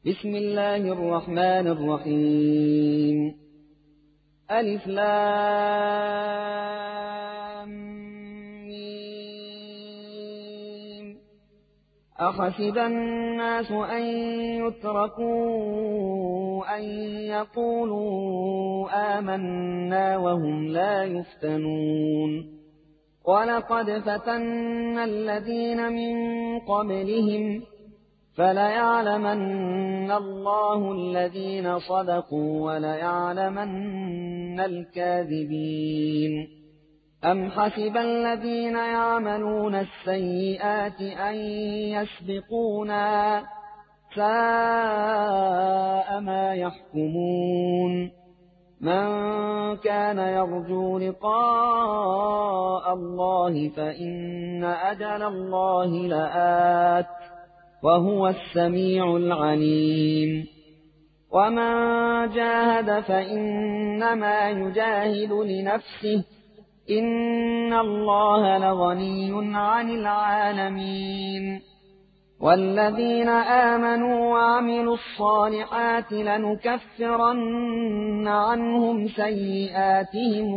بسم الله الرحمن الرحيم ألف لام ميم. أحسب الناس أن يتركوا أن يقولوا آمنا وهم لا يفتنون ولقد فتنا الذين من قبلهم فليعلمن الله الذين صدقوا وليعلمن الكاذبين أم حسب الذين يعملون السيئات أن يسبقونا ساء ما يحكمون من كان يرجو لقاء الله فإن أجل الله لآت وهو السميع العليم ومن جاهد فإنما يجاهد لنفسه إن الله لغني عن العالمين والذين آمنوا وعملوا الصالحات لنكفرن عنهم سيئاتهم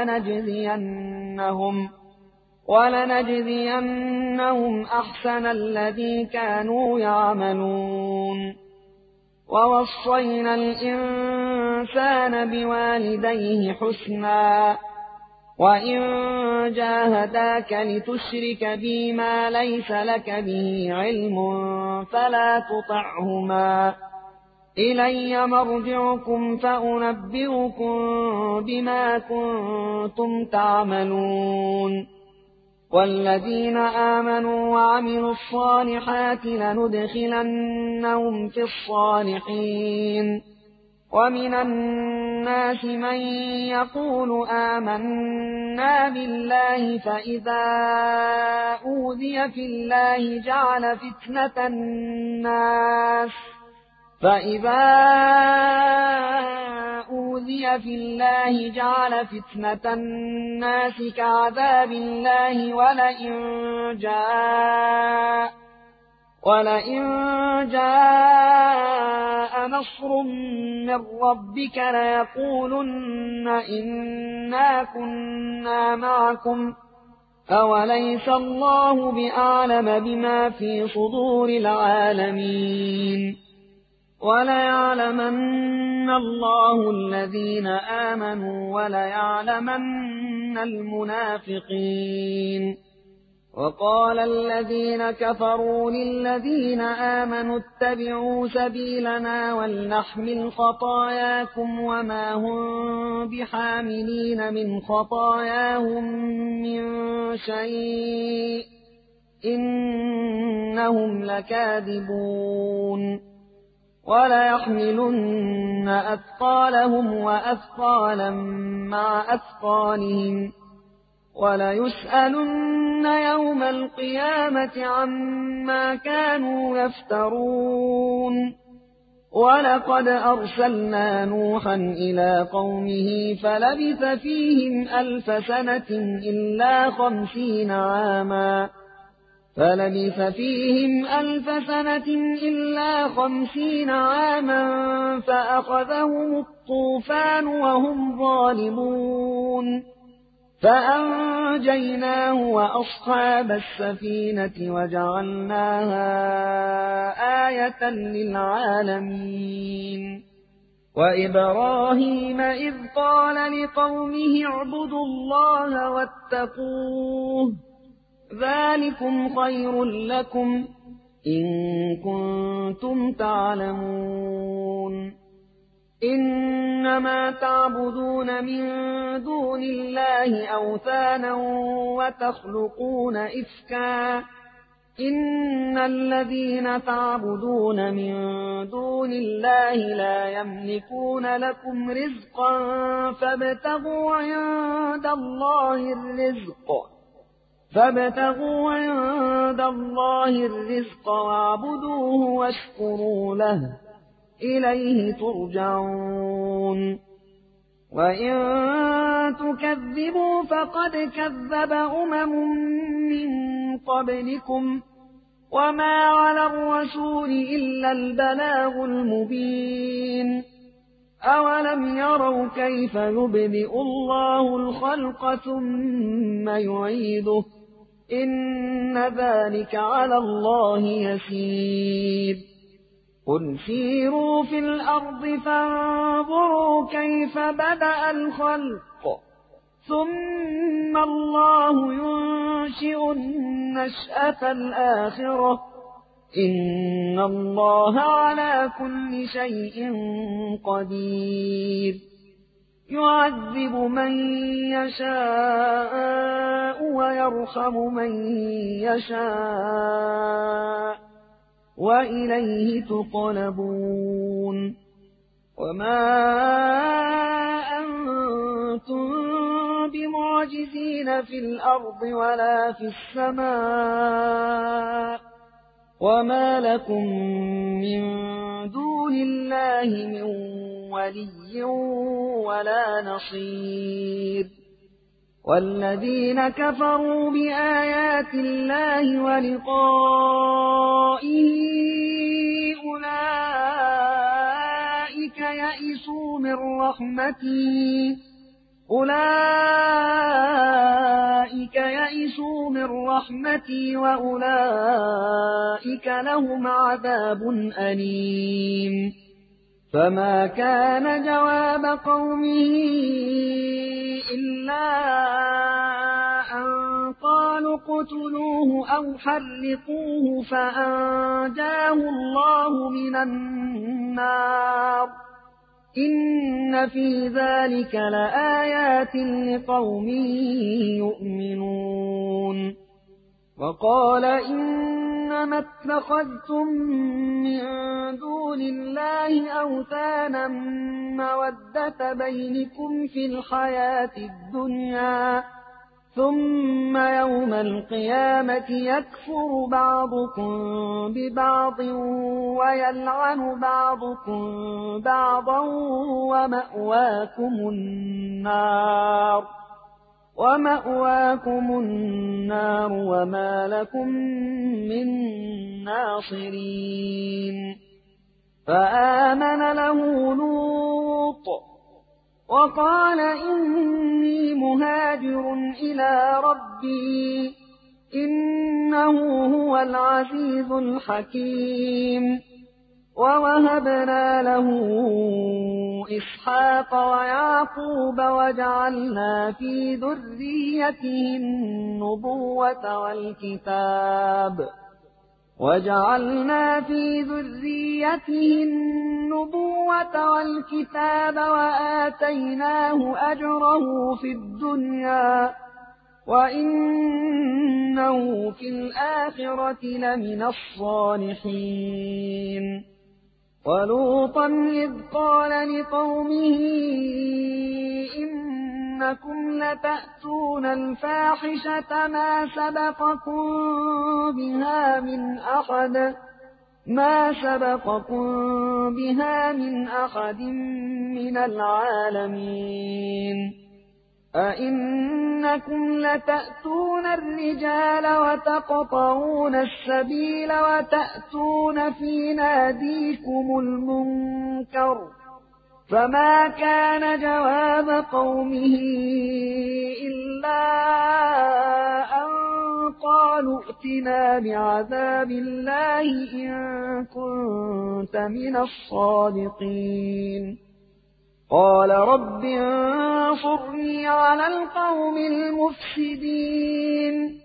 ولنجزينهم أحسن الذي كانوا يعملون ووصينا الإنسان بوالديه حسنا وإن جاهداك لتشرك بي ما ليس لك به علم فلا تطعهما إلي مرجعكم فأنبئكم بما كنتم تعملون والذين آمنوا وعملوا الصالحات لندخلنهم في الصالحين ومن الناس من يقول آمنا بالله فإذا أوذي في الله جعل فتنة الناس كعذاب الله ولئن جاء نصر من ربك ليقولن إنا كنا معكم أوليس الله بأعلم بما في صدور العالمين وليعلمن الله الذين آمنوا وليعلمن المنافقين وقال الذين كفروا للذين آمنوا اتبعوا سبيلنا ولنحمل خطاياكم وما هم بحاملين من خطاياهم من شيء إنهم لكاذبون وليحملن أثقالهم وأثقالا مع أثقالهم وليسألن يوم القيامة عما كانوا يفترون ولقد أرسلنا نوحا إلى قومه فلبث فيهم ألف سنة إلا 50 عاما فأخذهم الطوفان وهم ظالمون فأنجيناه وأصحاب السفينة وجعلناها آية للعالمين وإبراهيم إذ قال لقومه اعبدوا الله واتقوه ذلكم خير لكم إن كنتم تعلمون إنما تعبدون من دون الله أوثانا وتخلقون إفكا إن الذين تعبدون من دون الله لا يملكون لكم رزقا فابتغوا عند الله الرزق واعبدوه واشكروا له إليه ترجعون وإن تكذبوا فقد كذب أمم من قبلكم وما على الرسول إلا البلاغ المبين أولم يروا كيف يبدئ الله الخلق ثم يعيده إن ذلك على الله يسير قل سيروا في الأرض فانظروا كيف بدأ الخلق ثم الله ينشئ النشأة الآخرة إن الله على كل شيء قدير يعذب من يشاء ويرحم من يشاء وإليه تقلبون وما أنتم بمعجزين في الأرض ولا في السماء وما لكم من دون الله من ولي ولا نصير والذين كفروا بآيات الله ولقائه أولئك يئسوا من رحمتي وأولئك لهم عذاب أليم فما كان جواب قومه إلا أن قالوا اقتلوه أو حرقوه فأنجاه الله من النار إن في ذلك لآيات لقوم يؤمنون وقال إنما اتخذتم من دون الله أوثانا مودة بينكم في الحياة الدنيا ثم يوم القيامة يكفر بعضكم ببعض ويلعن بعضكم بعضا ومأواكم النار وما لكم من ناصرين فآمن له لوط وقال إني مهاجر إلى ربي إنه هو العزيز الحكيم ووهبنا له إسحاق ويعقوب وجعلنا في ذريته النبوة والكتاب وآتيناه أجره في الدنيا وإنه في الآخرة لمن الصالحين ولوطا إذ قال لقومه إنكم لتأتون الفاحشة ما سبقكم بها من أحد من العالمين أئنكم لتأتون الرجال وتقطعون السبيل وتأتون في ناديكم المنكر فما كان جواب قومه إلا أن قالوا ائتنا بعذاب الله إن كنت من الصادقين قال رب انصرني على القوم المفسدين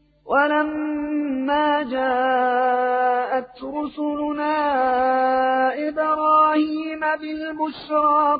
ولما جاءت رسلنا إبراهيم بالبشرى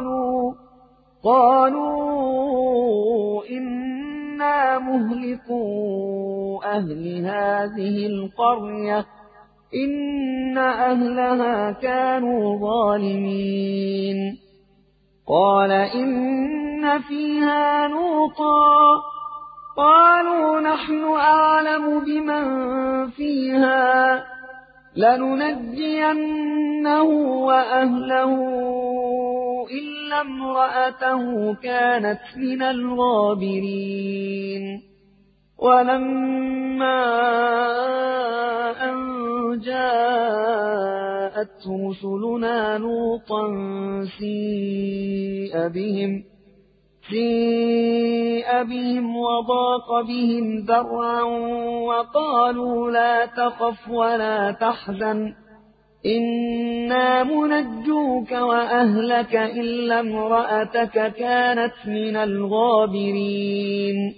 قالوا إنا مهلكو أهل هذه القرية إن أهلها كانوا ظالمين قال إن فيها لوطا قالوا نحن أعلم بمن فيها لننجينه وأهله إلا امرأته كانت من الغابرين ولما أن جاءت رسلنا لوطا سيء بهم وضاق بهم ذرعا وقالوا لا تخف ولا تحزن إنا منجوك وأهلك إلا امرأتك كانت من الغابرين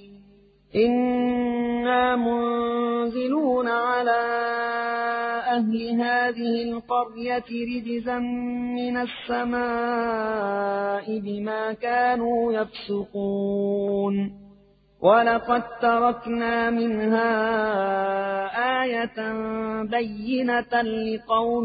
إنا منزلون على أهل هذه القرية رجزا من السماء بما كانوا يفسقون ولقد تركنا منها آية بينة لقوم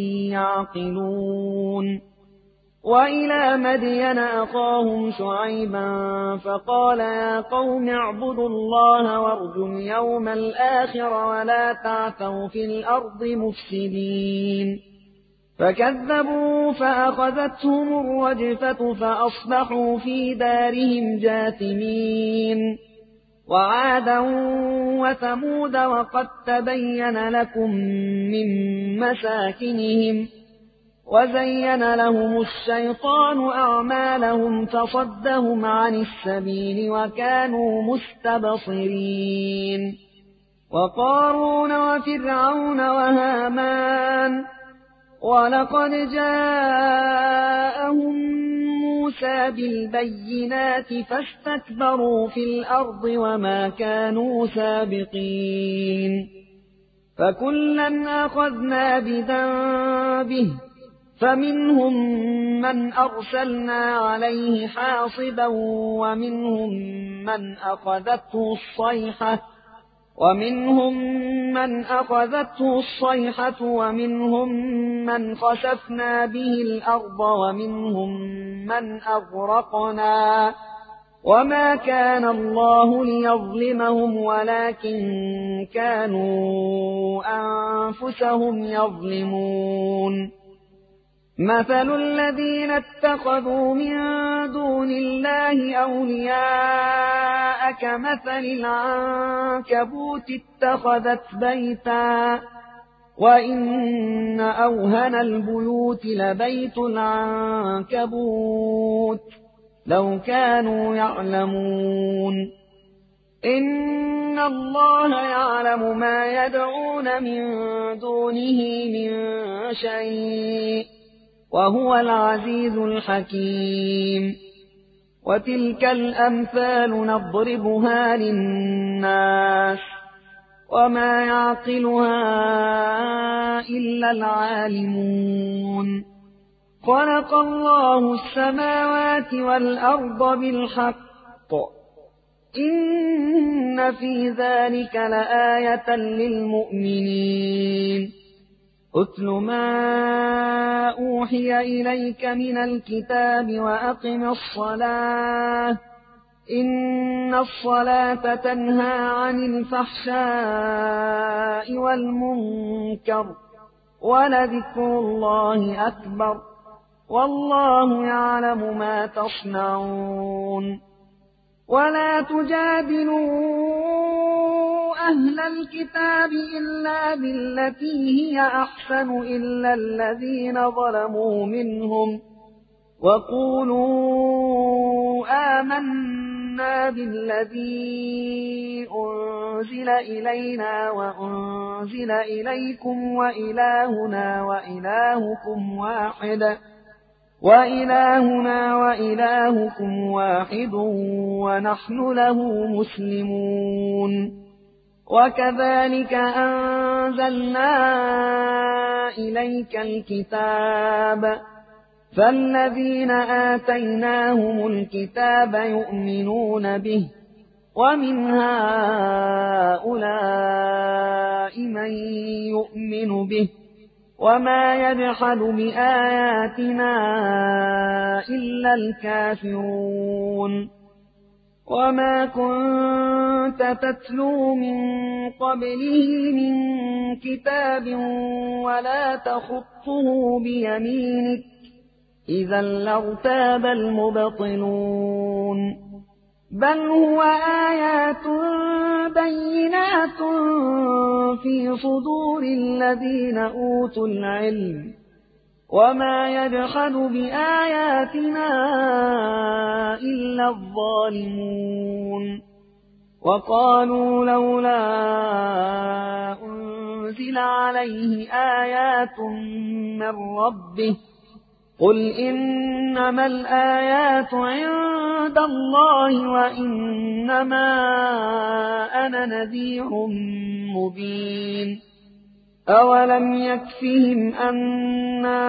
يعقلون وإلى مدين أخاهم شعيبا فقال يا قوم اعبدوا الله وارجوا اليوم الآخر ولا تعثوا في الأرض مفسدين فكذبوا فأخذتهم الرجفة فأصبحوا في دارهم جاثمين وعادا وثمود وقد تبين لكم من مساكنهم وزين لهم الشيطان أعمالهم فصدهم عن السبيل وكانوا مستبصرين وقارون وفرعون وهامان ولقد جاءهم موسى بالبينات فاستكبروا في الأرض وما كانوا سابقين فكلا أخذنا بذنبه فمنهم من أرسلنا عليه حاصبا ومنهم من أخذته الصيحة ومنهم من خسفنا به الأرض ومنهم من أغرقنا وما كان الله ليظلمهم ولكن كانوا أنفسهم يظلمون مثل الذين اتخذوا من دون الله أولياء كمثل العنكبوت اتخذت بيتا وإن أوهن البيوت لبيت العنكبوت لو كانوا يعلمون إن الله يعلم ما يدعون من دونه من شيء وهو العزيز الحكيم وتلك الأمثال نضربها للناس وما يعقلها إلا العالمون خلق الله السماوات والأرض بالحق إن في ذلك لآية للمؤمنين أتل ما أوحي إليك من الكتاب وأقم الصلاة إن الصلاة تنهى عن الفحشاء والمنكر ولذكر الله أكبر والله يعلم ما تصنعون ولا تجادلوا أهل الكتاب إلا بالتي هي أحسن إلا الذين ظلموا منهم وقولوا آمنا بالذي أنزل إلينا وأنزل إليكم وإلهنا وإلهكم واحد ونحن له مسلمون وكذلك أنزلنا إليك الكتاب فالذين آتيناهم الكتاب يؤمنون به ومن هؤلاء من يؤمن به وما يجحد بآياتنا إلا الكافرون وما كنت تتلو من قبله من كتاب ولا تخطه بيمينك إذا لارتاب المبطلون بل هو آيات بينات في صدور الذين أوتوا العلم وما يجحد بآياتنا إلا الظالمون وقالوا لولا أنزل عليه آيات من ربه قل إنما الآيات عند الله وإنما أنا نذير مبين أولم يكفهم أنا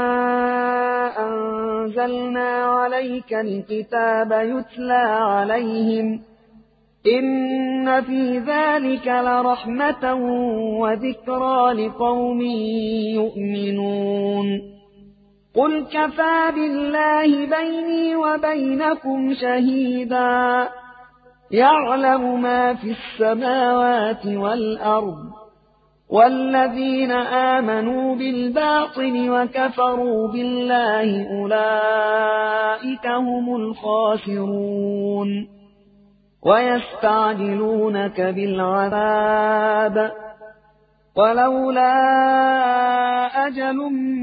أنزلنا عليك الكتاب يتلى عليهم إن في ذلك لرحمة وذكرى لقوم يؤمنون قل كفى بالله بيني وبينكم شهيدا يعلم ما في السماوات والأرض والذين آمنوا بالباطل وكفروا بالله أولئك هم الخاسرون ويستعجلونك بالعذاب ولولا أجل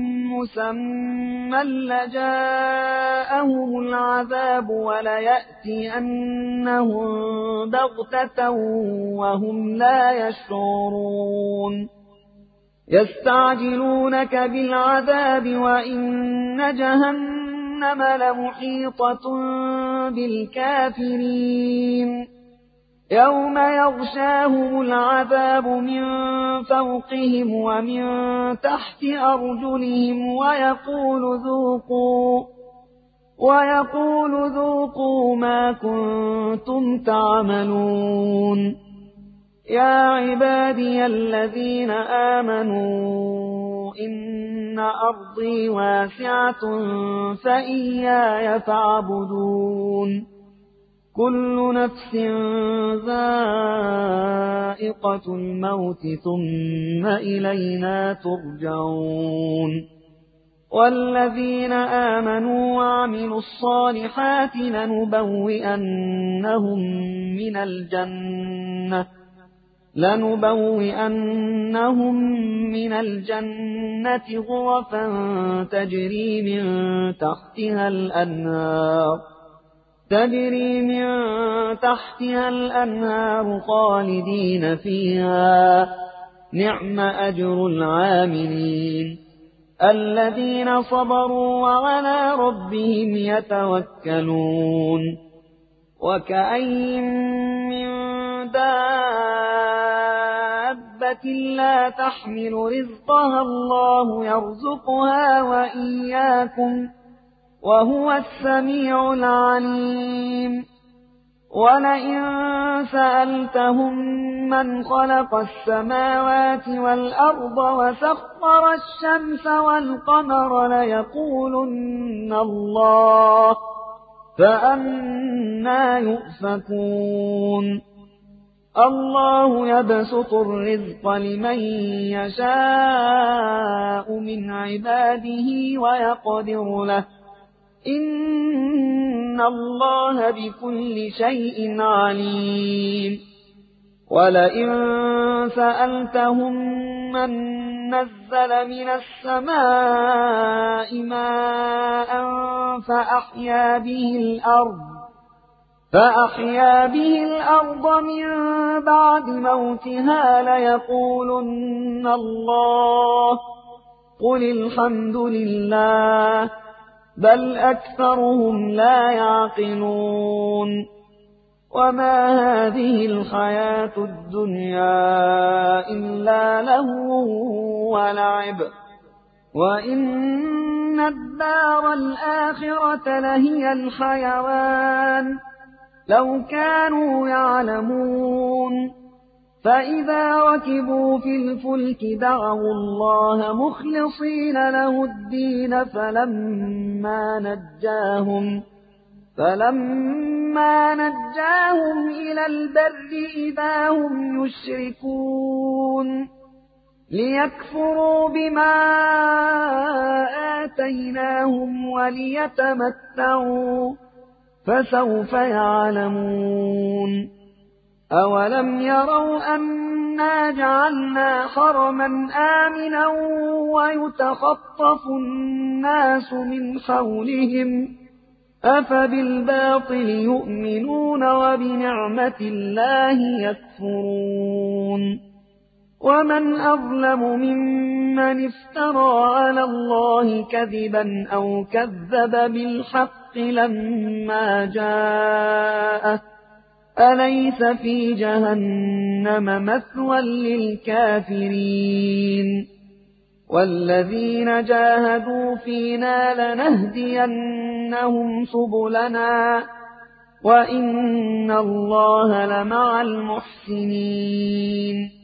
مسمى لجاءهم العذاب وليأتينهم بغتة وهم لا يشعرون يستعجلونك بالعذاب وإن جهنم لمحيطة بالكافرين يوم يغشاهم العذاب من فوقهم ومن تحت أرجلهم ويقول ذوقوا ما كنتم تعملون يا عبادي الذين آمنوا إن أرضي واسعة فإياي فاعبدون كل نفس ذائقة الموت ثم إلينا ترجعون والذين آمنوا وعملوا الصالحات لنبوئنهم من الجنة غرفا تجري من تحتها الأنهار خالدين فيها نعم أجر العاملين الذين صبروا وعلى ربهم يتوكلون وكأين من دابة لا تحمل رزقها الله يرزقها وإياكم وهو السميع العليم ولئن سألتهم من خلق السماوات والأرض وسخر الشمس والقمر ليقولن الله فأنى يؤفكون الله يبسط الرزق لمن يشاء من عباده ويقدر له إن الله بكل شيء عليم ولئن سألتهم من نزل من السماء ماء فأحيا به الأرض من بعد موتها ليقولن الله قل الحمد لله بل أكثرهم لا يعقلون وما هذه الحياة الدنيا إلا لهو ولعب وإن الدار الآخرة لهي الحيوان لو كانوا يعلمون فإذا ركبوا في الفلك دعوا الله مخلصين له الدين فلما نجاهم إلى البر إذا هم يشركون ليكفروا بما آتيناهم وليتمتعوا فسوف يعلمون. أولم يروا أنا جعلنا حرما آمنا ويتخطف الناس من حولهم أفبالباطل يؤمنون وبنعمة الله يكفرون. ومن أظلم ممن افترى على الله كذبا أو كذب بالحق لما جاءه أليس في جهنم مثوى للكافرين. والذين جاهدوا فينا لنهدينهم سبلنا وإن الله لمع المحسنين.